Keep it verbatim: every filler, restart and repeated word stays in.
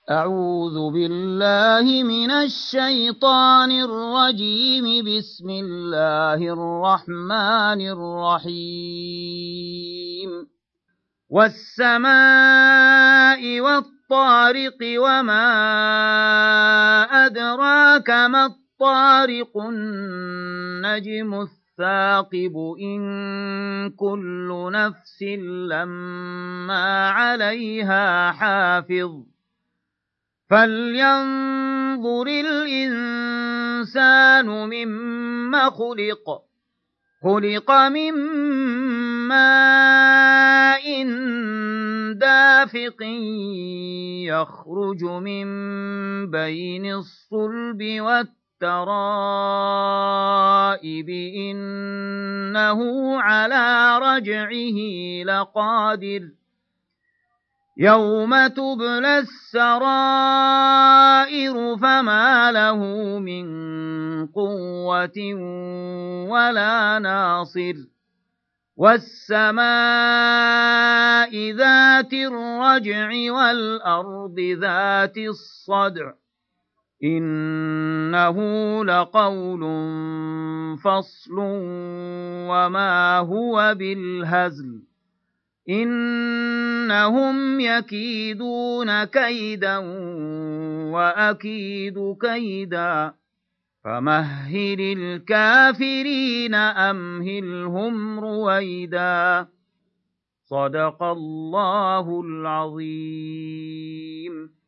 أعوذ بالله من الشيطان الرجيم. بسم الله الرحمن الرحيم. والسماء والطارق وما أدراك ما الطارق النجم الثاقب إن كل نفس لما عليها حافظ فلينظر الإنسان مما خلق خلق من ماء دافق يخرج من بين الصلب والترائب إنه على رجعه لقادر يوم تبلى السرائر فما له من قوة ولا ناصر. والسماء ذات الرجع والأرض ذات الصدع إنه لقول فصل وما هو بالهزل إنهم يكيدون كيدا وأكيد كيدا فمهل الكافرين أمهلهم رويدا. صدق الله العظيم.